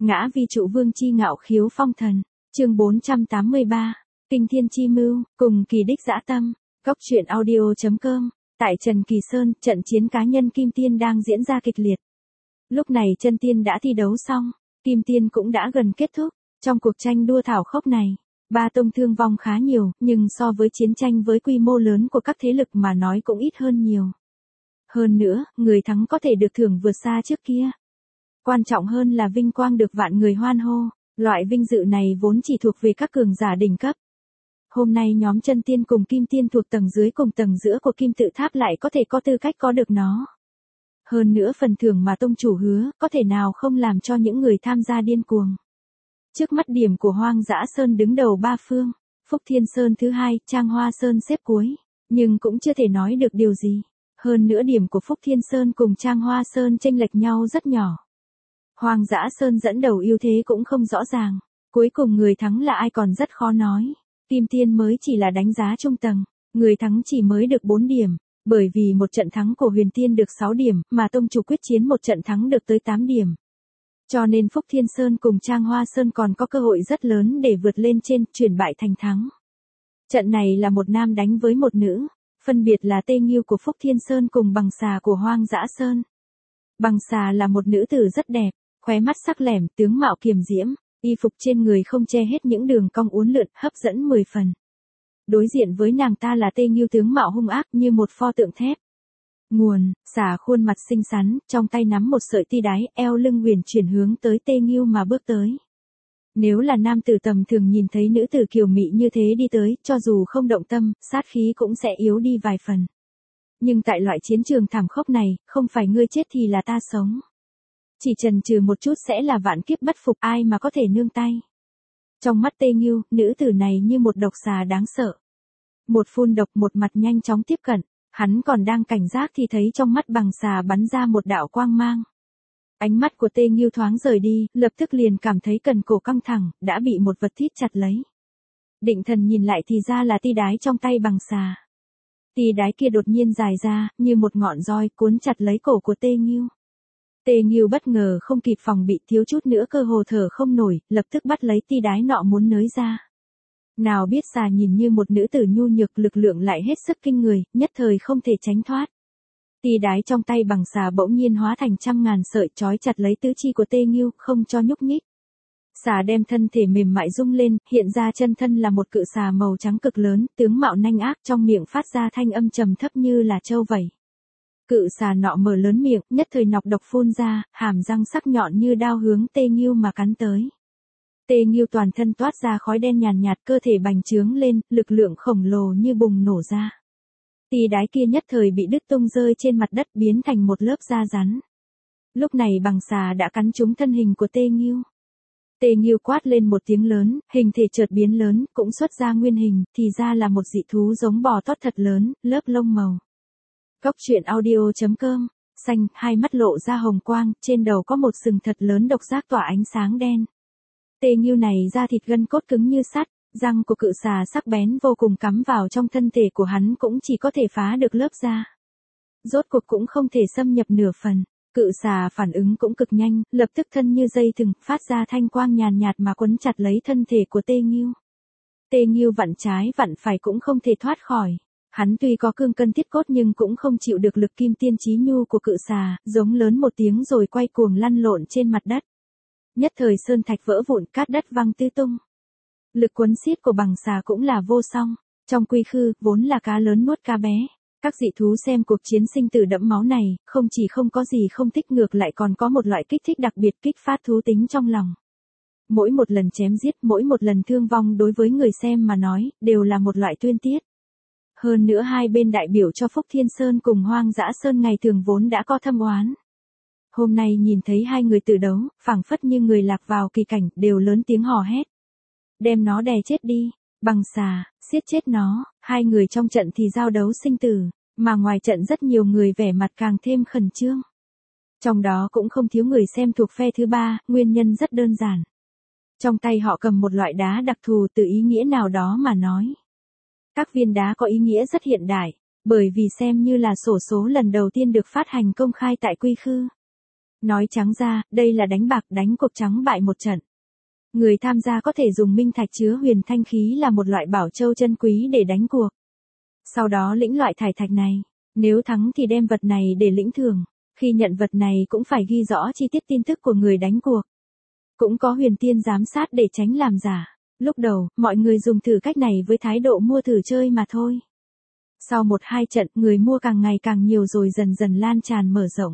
Ngã vi trụ vương chi ngạo khiếu phong thần, chương 483, kinh thiên chi mưu, cùng kỳ đích dã tâm, góc truyện audio.com, tại Trần Kỳ Sơn, trận chiến cá nhân Kim Tiên đang diễn ra kịch liệt. Lúc này chân tiên đã thi đấu xong, Kim Tiên cũng đã gần kết thúc, trong cuộc tranh đua thảo khốc này, ba tông thương vong khá nhiều, nhưng so với chiến tranh với quy mô lớn của các thế lực mà nói cũng ít hơn nhiều. Hơn nữa, người thắng có thể được thưởng vượt xa trước kia. Quan trọng hơn là vinh quang được vạn người hoan hô, loại vinh dự này vốn chỉ thuộc về các cường giả đỉnh cấp. Hôm nay nhóm chân tiên cùng kim tiên thuộc tầng dưới cùng tầng giữa của kim tự tháp lại có thể có tư cách có được nó. Hơn nữa phần thưởng mà tông chủ hứa, có thể nào không làm cho những người tham gia điên cuồng. Trước mắt điểm của Hoang Dã Sơn đứng đầu ba phương, Phúc Thiên Sơn thứ hai, Trang Hoa Sơn xếp cuối, nhưng cũng chưa thể nói được điều gì. Hơn nữa điểm của Phúc Thiên Sơn cùng Trang Hoa Sơn chênh lệch nhau rất nhỏ. Hoang Dã Sơn dẫn đầu ưu thế cũng không rõ ràng, cuối cùng người thắng là ai còn rất khó nói. Kim Tiên mới chỉ là đánh giá trung tầng, người thắng chỉ mới được 4 điểm, bởi vì một trận thắng của Huyền Tiên được 6 điểm, mà tông chủ quyết chiến một trận thắng được tới 8 điểm. Cho nên Phúc Thiên Sơn cùng Trang Hoa Sơn còn có cơ hội rất lớn để vượt lên trên, chuyển bại thành thắng. Trận này là một nam đánh với một nữ, phân biệt là Tê Nghiêu của Phúc Thiên Sơn cùng Bằng Xà của Hoang Dã Sơn. Bằng Xà là một nữ tử rất đẹp, khóe mắt sắc lẻm, tướng mạo kiềm diễm, y phục trên người không che hết những đường cong uốn lượn, hấp dẫn 10 phần. Đối diện với nàng ta là Tê Nghiêu tướng mạo hung ác như một pho tượng thép. Xà khuôn mặt xinh xắn, trong tay nắm một sợi ti đái, eo lưng huyền chuyển hướng tới Tê Nghiêu mà bước tới. Nếu là nam tử tầm thường nhìn thấy nữ tử kiều mị như thế đi tới, cho dù không động tâm, sát khí cũng sẽ yếu đi vài phần. Nhưng tại loại chiến trường thảm khốc này, không phải ngươi chết thì là ta sống. Chỉ chần chừ một chút sẽ là vạn kiếp bất phục, ai mà có thể nương tay. Trong mắt Tê Nghiêu, nữ tử này như một độc xà đáng sợ. Một phun độc, một mặt nhanh chóng tiếp cận, hắn còn đang cảnh giác thì thấy trong mắt Bằng Xà bắn ra một đạo quang mang. Ánh mắt của Tê Nghiêu thoáng rời đi, lập tức liền cảm thấy cần cổ căng thẳng, đã bị một vật thít chặt lấy. Định thần nhìn lại thì ra là ti đái trong tay Bằng Xà. Ti đái kia đột nhiên dài ra, như một ngọn roi cuốn chặt lấy cổ của Tê Nghiêu. Tê Nghiêu bất ngờ không kịp phòng bị, thiếu chút nữa cơ hồ thở không nổi, lập tức bắt lấy ti đái nọ muốn nới ra. Nào biết xà nhìn như một nữ tử nhu nhược, lực lượng lại hết sức kinh người, nhất thời không thể tránh thoát. Ti đái trong tay Bằng Xà bỗng nhiên hóa thành trăm ngàn sợi trói chặt lấy tứ chi của Tê Nghiêu, không cho nhúc nhích. Xà đem thân thể mềm mại rung lên, hiện ra chân thân là một cự xà màu trắng cực lớn, tướng mạo nanh ác, trong miệng phát ra thanh âm trầm thấp như là trâu vẩy. Cự xà nọ mở lớn miệng, nhất thời nọc độc phun ra, hàm răng sắc nhọn như đao hướng Tê Nghiêu mà cắn tới. Tê Nghiêu toàn thân toát ra khói đen nhàn nhạt, cơ thể bành trướng lên, lực lượng khổng lồ như bùng nổ ra. Ti đái kia nhất thời bị đứt tung rơi trên mặt đất, biến thành một lớp da rắn. Lúc này Bằng Xà đã cắn trúng thân hình của Tê Nghiêu. Tê Nghiêu quát lên một tiếng lớn, hình thể chợt biến lớn, cũng xuất ra nguyên hình, thì ra là một dị thú giống bò tót thật lớn, lớp lông màu. Góc truyện audio.com, xanh, hai mắt lộ ra hồng quang, trên đầu có một sừng thật lớn độc giác tỏa ánh sáng đen. Tê Nghiêu này da thịt gân cốt cứng như sắt, răng của cự xà sắc bén vô cùng cắm vào trong thân thể của hắn cũng chỉ có thể phá được lớp da. Rốt cuộc cũng không thể xâm nhập nửa phần. Cự xà phản ứng cũng cực nhanh, lập tức thân như dây thừng, phát ra thanh quang nhàn nhạt mà quấn chặt lấy thân thể của Tê Nghiêu. Tê Nghiêu vặn trái vặn phải cũng không thể thoát khỏi. Hắn tuy có cương cân thiết cốt nhưng cũng không chịu được lực kim tiên chí nhu của cự xà, giống lớn một tiếng rồi quay cuồng lăn lộn trên mặt đất. Nhất thời sơn thạch vỡ vụn, cát đất văng tứ tung. Lực quấn xiết của Bằng Xà cũng là vô song. Trong quy khư, vốn là cá lớn nuốt cá bé. Các dị thú xem cuộc chiến sinh tử đẫm máu này, không chỉ không có gì không thích, ngược lại còn có một loại kích thích đặc biệt, kích phát thú tính trong lòng. Mỗi một lần chém giết, mỗi một lần thương vong đối với người xem mà nói, đều là một loại tuyên tiết. Hơn nữa hai bên đại biểu cho Phúc Thiên Sơn cùng Hoang Dã Sơn ngày thường vốn đã có thâm oán. Hôm nay nhìn thấy hai người tự đấu, phảng phất như người lạc vào kỳ cảnh, đều lớn tiếng hò hét. Đem nó đè chết đi, Bằng Xà, siết chết nó. Hai người trong trận thì giao đấu sinh tử, mà ngoài trận rất nhiều người vẻ mặt càng thêm khẩn trương. Trong đó cũng không thiếu người xem thuộc phe thứ ba, nguyên nhân rất đơn giản. Trong tay họ cầm một loại đá đặc thù, từ ý nghĩa nào đó mà nói. Các viên đá có ý nghĩa rất hiện đại, bởi vì xem như là xổ số lần đầu tiên được phát hành công khai tại quy khư. Nói trắng ra, đây là đánh bạc, đánh cuộc trắng bại một trận. Người tham gia có thể dùng minh thạch chứa huyền thanh khí là một loại bảo châu chân quý để đánh cuộc. Sau đó lĩnh loại thải thạch này, nếu thắng thì đem vật này để lĩnh thưởng, khi nhận vật này cũng phải ghi rõ chi tiết tin tức của người đánh cuộc. Cũng có huyền tiên giám sát để tránh làm giả. Lúc đầu, mọi người dùng thử cách này với thái độ mua thử chơi mà thôi. Sau 1-2 trận, người mua càng ngày càng nhiều rồi dần dần lan tràn mở rộng.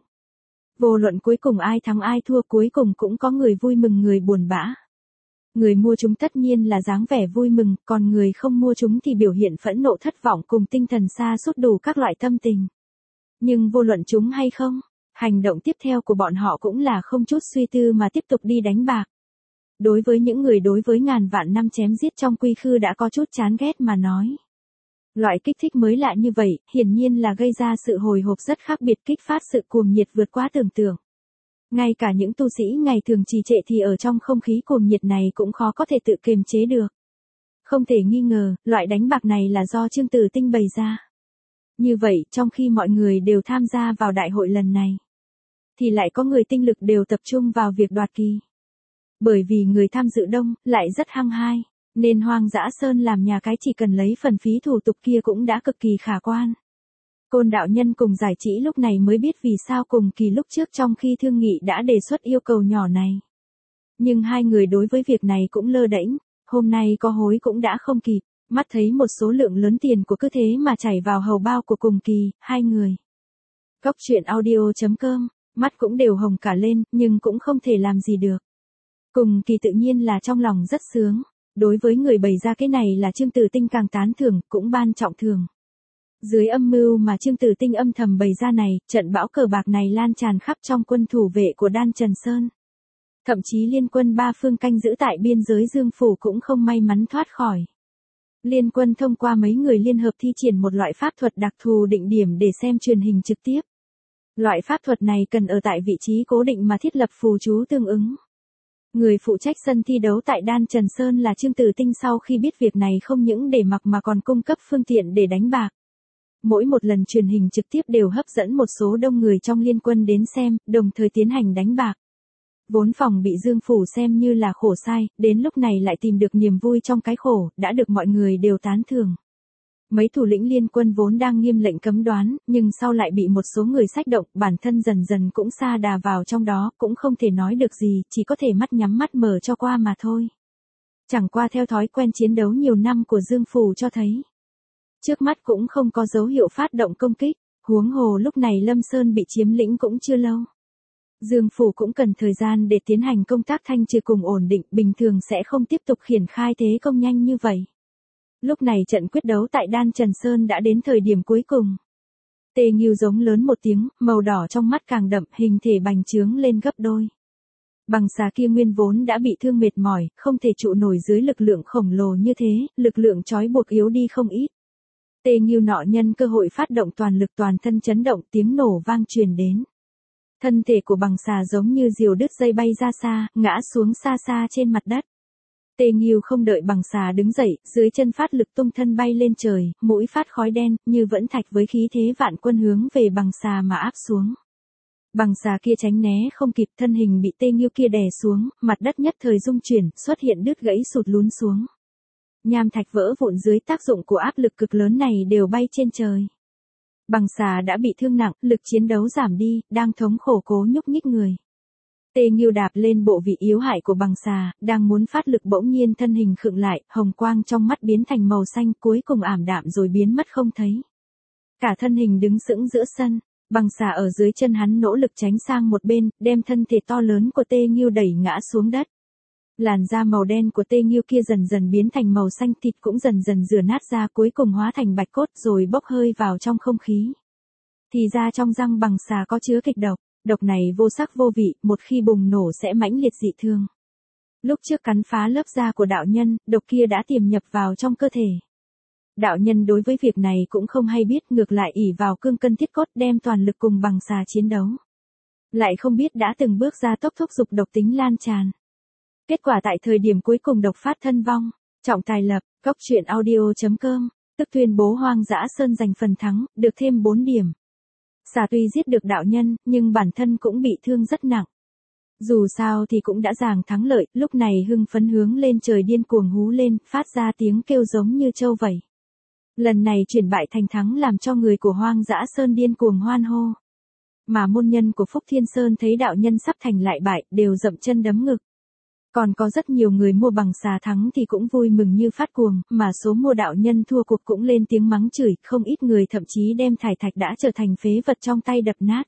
Vô luận cuối cùng ai thắng ai thua, cuối cùng cũng có người vui mừng người buồn bã. Người mua chúng tất nhiên là dáng vẻ vui mừng, còn người không mua chúng thì biểu hiện phẫn nộ thất vọng cùng tinh thần sa sút đủ các loại tâm tình. Nhưng vô luận chúng hay không, hành động tiếp theo của bọn họ cũng là không chút suy tư mà tiếp tục đi đánh bạc. Đối với những người đối với ngàn vạn năm chém giết trong quy khư đã có chút chán ghét mà nói. Loại kích thích mới lạ như vậy, hiển nhiên là gây ra sự hồi hộp rất khác biệt, kích phát sự cuồng nhiệt vượt quá tưởng tượng. Ngay cả những tu sĩ ngày thường trì trệ thì ở trong không khí cuồng nhiệt này cũng khó có thể tự kiềm chế được. Không thể nghi ngờ, loại đánh bạc này là do Chương Tử Tinh bày ra. Như vậy, trong khi mọi người đều tham gia vào đại hội lần này, thì lại có người tinh lực đều tập trung vào việc đoạt kỳ. Bởi vì người tham dự đông, lại rất hăng hái, nên Hoang Dã Sơn làm nhà cái chỉ cần lấy phần phí thủ tục kia cũng đã cực kỳ khả quan. Côn đạo nhân cùng Giải Chỉ lúc này mới biết vì sao cùng kỳ lúc trước trong khi thương nghị đã đề xuất yêu cầu nhỏ này. Nhưng hai người đối với việc này cũng lơ đễnh, hôm nay có hối cũng đã không kịp, mắt thấy một số lượng lớn tiền của cứ thế mà chảy vào hầu bao của cùng kỳ, hai người. Góc truyện audio.com, mắt cũng đều hồng cả lên, nhưng cũng không thể làm gì được. Cùng kỳ tự nhiên là trong lòng rất sướng, đối với người bày ra cái này là Chương Tử Tinh càng tán thưởng, cũng ban trọng thưởng. Dưới âm mưu mà Chương Tử Tinh âm thầm bày ra này, trận bão cờ bạc này lan tràn khắp trong quân thủ vệ của Đan Trần Sơn. Thậm chí liên quân ba phương canh giữ tại biên giới Dương Phủ cũng không may mắn thoát khỏi. Liên quân thông qua mấy người liên hợp thi triển một loại pháp thuật đặc thù định điểm để xem truyền hình trực tiếp. Loại pháp thuật này cần ở tại vị trí cố định mà thiết lập phù chú tương ứng. Người phụ trách sân thi đấu tại Đan Trần Sơn là Chương Tử Tinh, sau khi biết việc này không những để mặc mà còn cung cấp phương tiện để đánh bạc. Mỗi một lần truyền hình trực tiếp đều hấp dẫn một số đông người trong liên quân đến xem, đồng thời tiến hành đánh bạc. Vốn phòng bị Dương Phủ xem như là khổ sai, đến lúc này lại tìm được niềm vui trong cái khổ, đã được mọi người đều tán thưởng. Mấy thủ lĩnh liên quân vốn đang nghiêm lệnh cấm đoán, nhưng sau lại bị một số người xách động, bản thân dần dần cũng sa đà vào trong đó, cũng không thể nói được gì, chỉ có thể mắt nhắm mắt mở cho qua mà thôi. Chẳng qua theo thói quen chiến đấu nhiều năm của Dương Phủ cho thấy, trước mắt cũng không có dấu hiệu phát động công kích, huống hồ lúc này Lâm Sơn bị chiếm lĩnh cũng chưa lâu. Dương Phủ cũng cần thời gian để tiến hành công tác thanh trừ cùng ổn định, bình thường sẽ không tiếp tục triển khai thế công nhanh như vậy. Lúc này trận quyết đấu tại Đan Trần Sơn đã đến thời điểm cuối cùng. Tê Nghiêu giống lớn một tiếng, màu đỏ trong mắt càng đậm, hình thể bành trướng lên gấp đôi. Bằng xà kia nguyên vốn đã bị thương mệt mỏi, không thể trụ nổi dưới lực lượng khổng lồ như thế, lực lượng trói buộc yếu đi không ít. Tê Nghiêu nọ nhân cơ hội phát động toàn lực, toàn thân chấn động, tiếng nổ vang truyền đến. Thân thể của bằng xà giống như diều đứt dây bay ra xa, ngã xuống xa xa trên mặt đất. Tê Nghiêu không đợi bằng xà đứng dậy, dưới chân phát lực tung thân bay lên trời, mũi phát khói đen, như vẫn thạch với khí thế vạn quân hướng về bằng xà mà áp xuống. Bằng xà kia tránh né không kịp, thân hình bị Tê Nghiêu kia đè xuống, mặt đất nhất thời rung chuyển, xuất hiện đứt gãy sụt lún xuống. Nham thạch vỡ vụn dưới tác dụng của áp lực cực lớn này đều bay trên trời. Bằng xà đã bị thương nặng, lực chiến đấu giảm đi, đang thống khổ cố nhúc nhích người. Tê Nghiêu đạp lên bộ vị yếu hại của bằng xà, đang muốn phát lực bỗng nhiên thân hình khựng lại, hồng quang trong mắt biến thành màu xanh, cuối cùng ảm đạm rồi biến mất không thấy. Cả thân hình đứng sững giữa sân, bằng xà ở dưới chân hắn nỗ lực tránh sang một bên, đem thân thể to lớn của Tê Nghiêu đẩy ngã xuống đất. Làn da màu đen của Tê Nghiêu kia dần dần biến thành màu xanh, thịt cũng dần dần rửa nát ra, cuối cùng hóa thành bạch cốt rồi bốc hơi vào trong không khí. Thì ra trong răng bằng xà có chứa kịch độc, độc này vô sắc vô vị, một khi bùng nổ sẽ mãnh liệt dị thương. Lúc trước cắn phá lớp da của đạo nhân, độc kia đã tiềm nhập vào trong cơ thể. Đạo nhân đối với việc này cũng không hay biết, ngược lại ỷ vào cương cân thiết cốt đem toàn lực cùng bằng xà chiến đấu. Lại không biết đã từng bước ra tốc thúc dục độc tính lan tràn. Kết quả tại thời điểm cuối cùng độc phát thân vong. Trọng tài lập, góc truyện audio.com, tức tuyên bố Hoang Dã Sơn giành phần thắng, được thêm 4 điểm. Xà tuy giết được đạo nhân, nhưng bản thân cũng bị thương rất nặng. Dù sao thì cũng đã giành thắng lợi, lúc này hưng phấn hướng lên trời điên cuồng hú lên, phát ra tiếng kêu giống như trâu vậy. Lần này chuyển bại thành thắng làm cho người của Hoang Dã Sơn điên cuồng hoan hô. Mà môn nhân của Phúc Thiên Sơn thấy đạo nhân sắp thành lại bại, đều dậm chân đấm ngực. Còn có rất nhiều người mua bằng xà thắng thì cũng vui mừng như phát cuồng, mà số mua đạo nhân thua cuộc cũng lên tiếng mắng chửi, không ít người thậm chí đem thải thạch đã trở thành phế vật trong tay đập nát.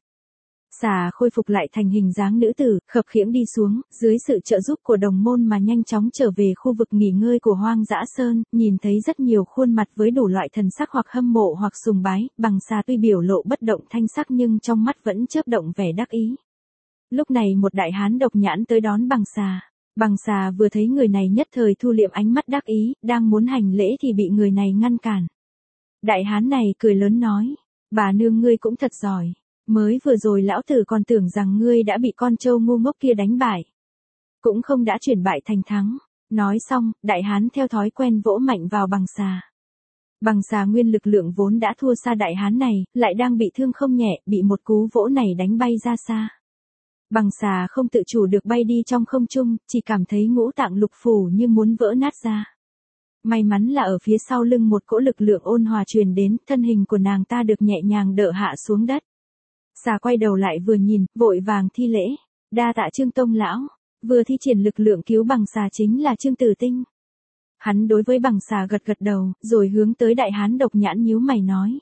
Xà khôi phục lại thành hình dáng nữ tử, khập khiễng đi xuống, dưới sự trợ giúp của đồng môn mà nhanh chóng trở về khu vực nghỉ ngơi của Hoang Dã Sơn, nhìn thấy rất nhiều khuôn mặt với đủ loại thần sắc hoặc hâm mộ hoặc sùng bái, bằng xà tuy biểu lộ bất động thanh sắc nhưng trong mắt vẫn chớp động vẻ đắc ý. Lúc này một đại hán độc nhãn tới đón bằng xà. Bằng xà vừa thấy người này nhất thời thu liệm ánh mắt đắc ý, đang muốn hành lễ thì bị người này ngăn cản. Đại hán này cười lớn nói, bà nương ngươi cũng thật giỏi. Mới vừa rồi lão tử còn tưởng rằng ngươi đã bị con trâu ngu ngốc kia đánh bại. Cũng không đã chuyển bại thành thắng. Nói xong, đại hán theo thói quen vỗ mạnh vào bằng xà. Bằng xà nguyên lực lượng vốn đã thua xa đại hán này, lại đang bị thương không nhẹ, bị một cú vỗ này đánh bay ra xa. Bằng xà không tự chủ được bay đi trong không trung, chỉ cảm thấy ngũ tạng lục phủ như muốn vỡ nát ra. May mắn là ở phía sau lưng một cỗ lực lượng ôn hòa truyền đến, thân hình của nàng ta được nhẹ nhàng đỡ hạ xuống đất. Xà quay đầu lại vừa nhìn, vội vàng thi lễ, đa tạ Trương Tông lão. Vừa thi triển lực lượng cứu bằng xà chính là Trương Tử Tinh. Hắn đối với bằng xà gật gật đầu, rồi hướng tới đại hán độc nhãn nhíu mày nói.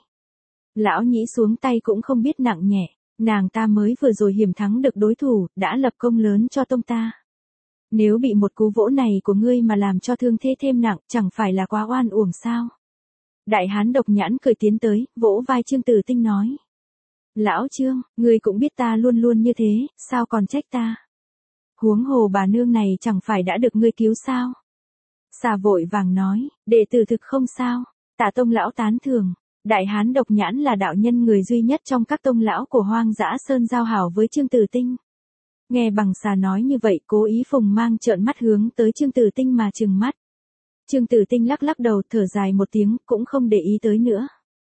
Lão nhĩ xuống tay cũng không biết nặng nhẹ, nàng ta mới vừa rồi hiểm thắng được đối thủ, đã lập công lớn cho tông ta. Nếu bị một cú vỗ này của ngươi mà làm cho thương thế thêm nặng, chẳng phải là quá oan uổng sao? Đại hán độc nhãn cười tiến tới, vỗ vai Trương Tử Tinh nói. Lão Trương, ngươi cũng biết ta luôn luôn như thế, sao còn trách ta? Huống hồ bà nương này chẳng phải đã được ngươi cứu sao? Xà vội vàng nói, đệ tử thực không sao, Tạ tông lão tán thưởng. Đại hán độc nhãn là đạo nhân người duy nhất trong các tông lão của Hoang Dã Sơn giao hảo với Trương Tử Tinh. Nghe bằng xà nói như vậy, cố ý Phùng Mang trợn mắt hướng tới Trương Tử Tinh mà trừng mắt. Trương Tử Tinh lắc lắc đầu, thở dài một tiếng, cũng không để ý tới nữa.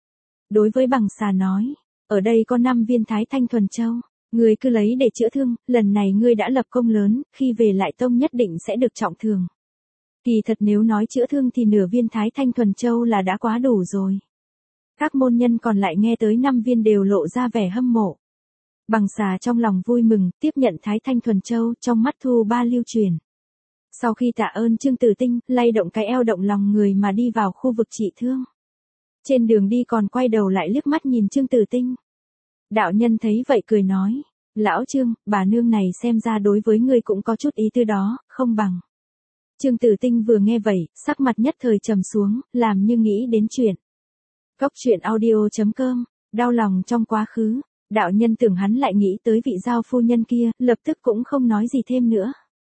Đối với bằng xà nói, ở đây có 5 viên Thái Thanh Thuần Châu, ngươi cứ lấy để chữa thương, lần này ngươi đã lập công lớn, khi về lại tông nhất định sẽ được trọng thưởng. Kỳ thật nếu nói chữa thương thì nửa viên Thái Thanh Thuần Châu là đã quá đủ rồi. Các môn nhân còn lại nghe tới 5 viên đều lộ ra vẻ hâm mộ. Bằng xà trong lòng vui mừng, tiếp nhận Thái Thanh Thuần Châu, trong mắt thu ba lưu truyền. Sau khi tạ ơn Trương Tử Tinh, lay động cái eo động lòng người mà đi vào khu vực trị thương. Trên đường đi còn quay đầu lại liếc mắt nhìn Trương Tử Tinh. Đạo nhân thấy vậy cười nói, lão Trương, bà nương này xem ra đối với ngươi cũng có chút ý tư đó, không bằng. Trương Tử Tinh vừa nghe vậy, sắc mặt nhất thời trầm xuống, làm như nghĩ đến chuyện. Góc truyện audio.com, đau lòng trong quá khứ, đạo nhân tưởng hắn lại nghĩ tới vị giao phu nhân kia, lập tức cũng không nói gì thêm nữa.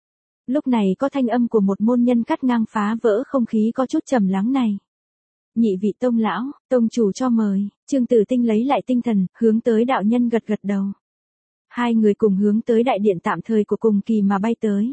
Lúc này có thanh âm của một môn nhân cắt ngang phá vỡ không khí có chút trầm lắng này. Nhị vị tông lão, tông chủ cho mời. Trương Tử Tinh lấy lại tinh thần, hướng tới đạo nhân gật gật đầu. Hai người cùng hướng tới đại điện tạm thời của Cùng Kỳ mà bay tới.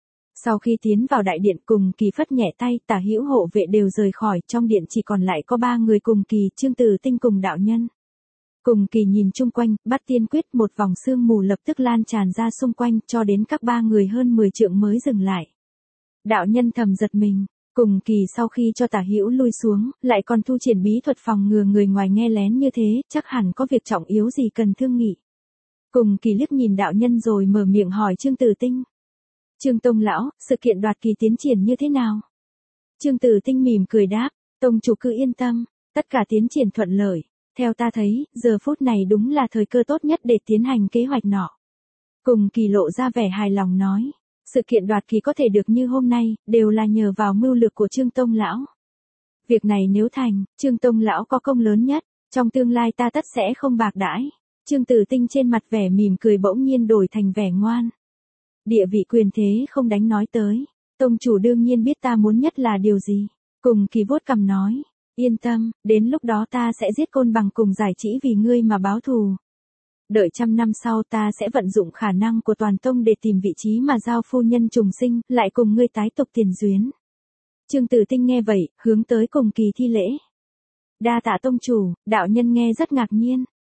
Sau khi tiến vào đại điện, Cùng Kỳ phất nhẹ tay, Tả Hữu hộ vệ đều rời khỏi, trong điện chỉ còn lại có 3 người Cùng Kỳ, Trương Tử Tinh cùng đạo nhân. Cùng Kỳ nhìn chung quanh, bắt tiên quyết, một vòng sương mù lập tức lan tràn ra xung quanh, cho đến các 3 người hơn 10 trượng mới dừng lại. Đạo nhân thầm giật mình. Cùng Kỳ sau khi cho Tả Hữu lui xuống, lại còn thu triển bí thuật phòng ngừa người ngoài nghe lén như thế, chắc hẳn có việc trọng yếu gì cần thương nghị. Cùng Kỳ liếc nhìn đạo nhân rồi mở miệng hỏi Trương Tử Tinh. Trương Tông lão, sự kiện đoạt kỳ tiến triển như thế nào? Trương Tử Tinh mỉm cười đáp, tông chủ cứ yên tâm, tất cả tiến triển thuận lợi. Theo ta thấy, giờ phút này đúng là thời cơ tốt nhất để tiến hành kế hoạch nọ. Cùng Kỳ lộ ra vẻ hài lòng nói. Sự kiện đoạt kỳ có thể được như hôm nay, đều là nhờ vào mưu lược của Trương Tông lão. Việc này nếu thành, Trương Tông lão có công lớn nhất, trong tương lai ta tất sẽ không bạc đãi. Trương Tử Tinh trên mặt vẻ mỉm cười bỗng nhiên đổi thành vẻ ngoan. Địa vị quyền thế không đánh nói tới, tông chủ đương nhiên biết ta muốn nhất là điều gì. Cùng Kỳ vuốt cằm nói, yên tâm, đến lúc đó ta sẽ giết Côn Bằng cùng Giải Trĩ vì ngươi mà báo thù. Đợi 100 năm sau ta sẽ vận dụng khả năng của toàn tông để tìm vị trí mà giao phu nhân trùng sinh, lại cùng ngươi tái tục tiền duyên. Trương Tử Tinh nghe vậy, hướng tới Cùng Kỳ thi lễ. Đa tạ tông chủ, đạo nhân nghe rất ngạc nhiên.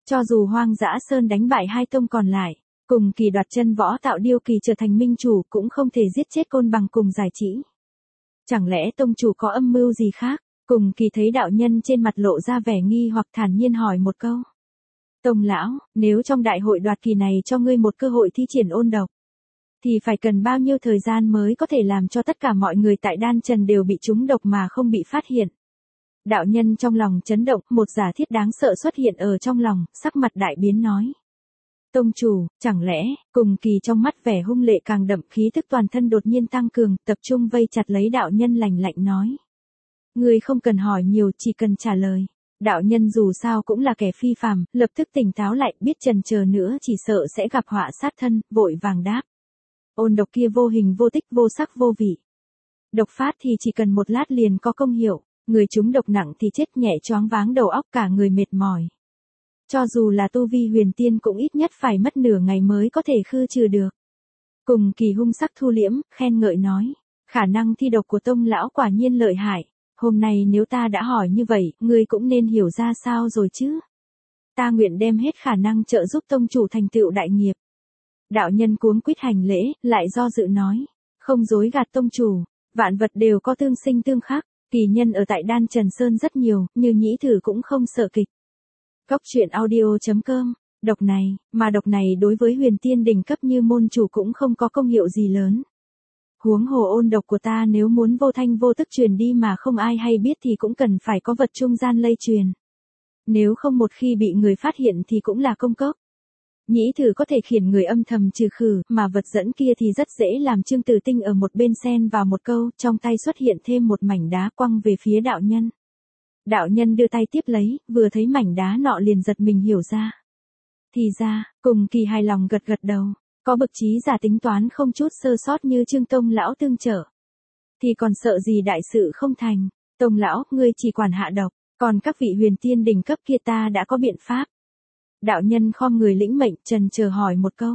Cho dù Hoang Dã Sơn đánh bại hai tông còn lại, cùng kỳ đoạt chân võ tạo điêu kỳ trở thành minh chủ cũng không thể giết chết Côn Bằng cùng Giải Chỉ. Chẳng lẽ tông chủ có âm mưu gì khác? Cùng kỳ thấy đạo nhân trên mặt lộ ra vẻ nghi hoặc thản nhiên hỏi một câu. Tông lão, nếu trong đại hội đoạt kỳ này cho ngươi một cơ hội thi triển ôn độc, thì phải cần bao nhiêu thời gian mới có thể làm cho tất cả mọi người tại đan trần đều bị trúng độc mà không bị phát hiện? Đạo nhân trong lòng chấn động, một giả thiết đáng sợ xuất hiện ở trong lòng, sắc mặt đại biến nói. Tông chủ, chẳng lẽ, cùng kỳ trong mắt vẻ hung lệ càng đậm, khí thức toàn thân đột nhiên tăng cường, tập trung vây chặt lấy đạo nhân lạnh lạnh nói. Ngươi không cần hỏi nhiều, chỉ cần trả lời. Đạo nhân dù sao cũng là kẻ phi phàm, lập tức tỉnh táo lại, biết chần chờ nữa chỉ sợ sẽ gặp họa sát thân, vội vàng đáp. Ôn độc kia vô hình vô tích vô sắc vô vị. Độc phát thì chỉ cần một lát liền có công hiệu, người trúng độc nặng thì chết nhẹ choáng váng đầu óc cả người mệt mỏi. Cho dù là tu vi huyền tiên cũng ít nhất phải mất nửa ngày mới có thể khư trừ được. Cùng kỳ hung sắc thu liễm, khen ngợi nói. Khả năng thi độc của tông lão quả nhiên lợi hại. Hôm nay nếu ta đã hỏi như vậy, ngươi cũng nên hiểu ra sao rồi chứ. Ta nguyện đem hết khả năng trợ giúp tông chủ thành tựu đại nghiệp. Đạo nhân cuống quýt hành lễ, lại do dự nói. Không dối gạt tông chủ, vạn vật đều có tương sinh tương khắc. Kỳ nhân ở tại Đan Trần Sơn rất nhiều, như nhĩ thử cũng không sợ kịch. Góc truyện audio.com, độc này đối với huyền tiên đỉnh cấp như môn chủ cũng không có công hiệu gì lớn. Huống hồ ôn độc của ta nếu muốn vô thanh vô tức truyền đi mà không ai hay biết thì cũng cần phải có vật trung gian lây truyền. Nếu không một khi bị người phát hiện thì cũng là công cốc. Nhĩ thử có thể khiển người âm thầm trừ khử, mà vật dẫn kia thì rất dễ làm. Trương Tử Tinh ở một bên xen vào một câu, trong tay xuất hiện thêm một mảnh đá quăng về phía đạo nhân. Đạo nhân đưa tay tiếp lấy, vừa thấy mảnh đá nọ liền giật mình hiểu ra. Thì ra, cùng kỳ hài lòng gật gật đầu, có bậc trí giả tính toán không chút sơ sót như Trương Tông lão tương trợ, thì còn sợ gì đại sự không thành. Tông lão, ngươi chỉ quản hạ độc, còn các vị huyền tiên đỉnh cấp kia ta đã có biện pháp. Đạo nhân khom người lĩnh mệnh, trần chờ hỏi một câu.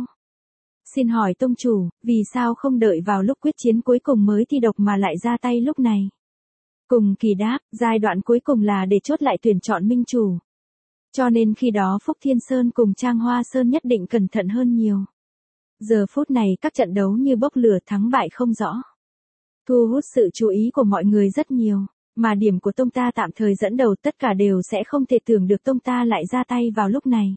Xin hỏi tông chủ, vì sao không đợi vào lúc quyết chiến cuối cùng mới thi độc mà lại ra tay lúc này? Cùng kỳ đáp, giai đoạn cuối cùng là để chốt lại tuyển chọn minh chủ. Cho nên khi đó Phúc Thiên Sơn cùng Trang Hoa Sơn nhất định cẩn thận hơn nhiều. Giờ phút này các trận đấu như bốc lửa, thắng bại không rõ. Thu hút sự chú ý của mọi người rất nhiều, mà điểm của tông ta tạm thời dẫn đầu, tất cả đều sẽ không thể tưởng được tông ta lại ra tay vào lúc này.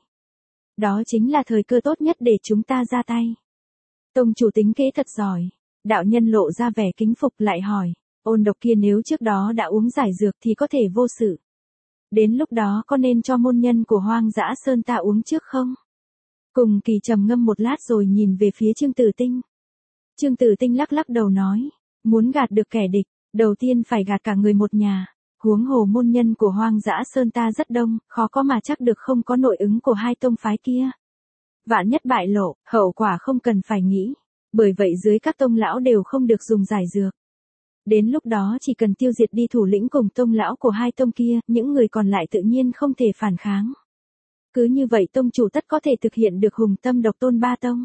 Đó chính là thời cơ tốt nhất để chúng ta ra tay. Tông chủ tính kế thật giỏi. Đạo nhân lộ ra vẻ kính phục lại hỏi. Ôn độc kia nếu trước đó đã uống giải dược thì có thể vô sự. Đến lúc đó có nên cho môn nhân của Hoang Dã Sơn ta uống trước không? Cùng kỳ trầm ngâm một lát rồi nhìn về phía Trương Tử Tinh. Trương Tử Tinh lắc lắc đầu nói. Muốn gạt được kẻ địch, đầu tiên phải gạt cả người một nhà. Huống hồ môn nhân của Hoang Dã Sơn ta rất đông, khó có mà chắc được không có nội ứng của hai tông phái kia. Vạn nhất bại lộ, hậu quả không cần phải nghĩ. Bởi vậy dưới các tông lão đều không được dùng giải dược. Đến lúc đó chỉ cần tiêu diệt đi thủ lĩnh cùng tông lão của hai tông kia, những người còn lại tự nhiên không thể phản kháng. Cứ như vậy tông chủ tất có thể thực hiện được hùng tâm độc tôn ba tông.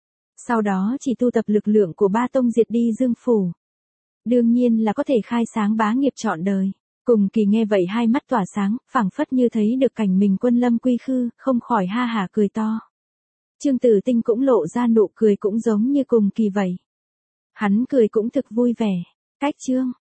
Sau đó chỉ tu tập lực lượng của ba tông diệt đi Dương Phủ. Đương nhiên là có thể khai sáng bá nghiệp trọn đời. Cùng kỳ nghe vậy hai mắt tỏa sáng, phảng phất như thấy được cảnh mình quân lâm quy khư, không khỏi ha hả cười to. Trương Tử Tinh cũng lộ ra nụ cười cũng giống như cùng kỳ vậy. Hắn cười cũng thực vui vẻ. Cách chương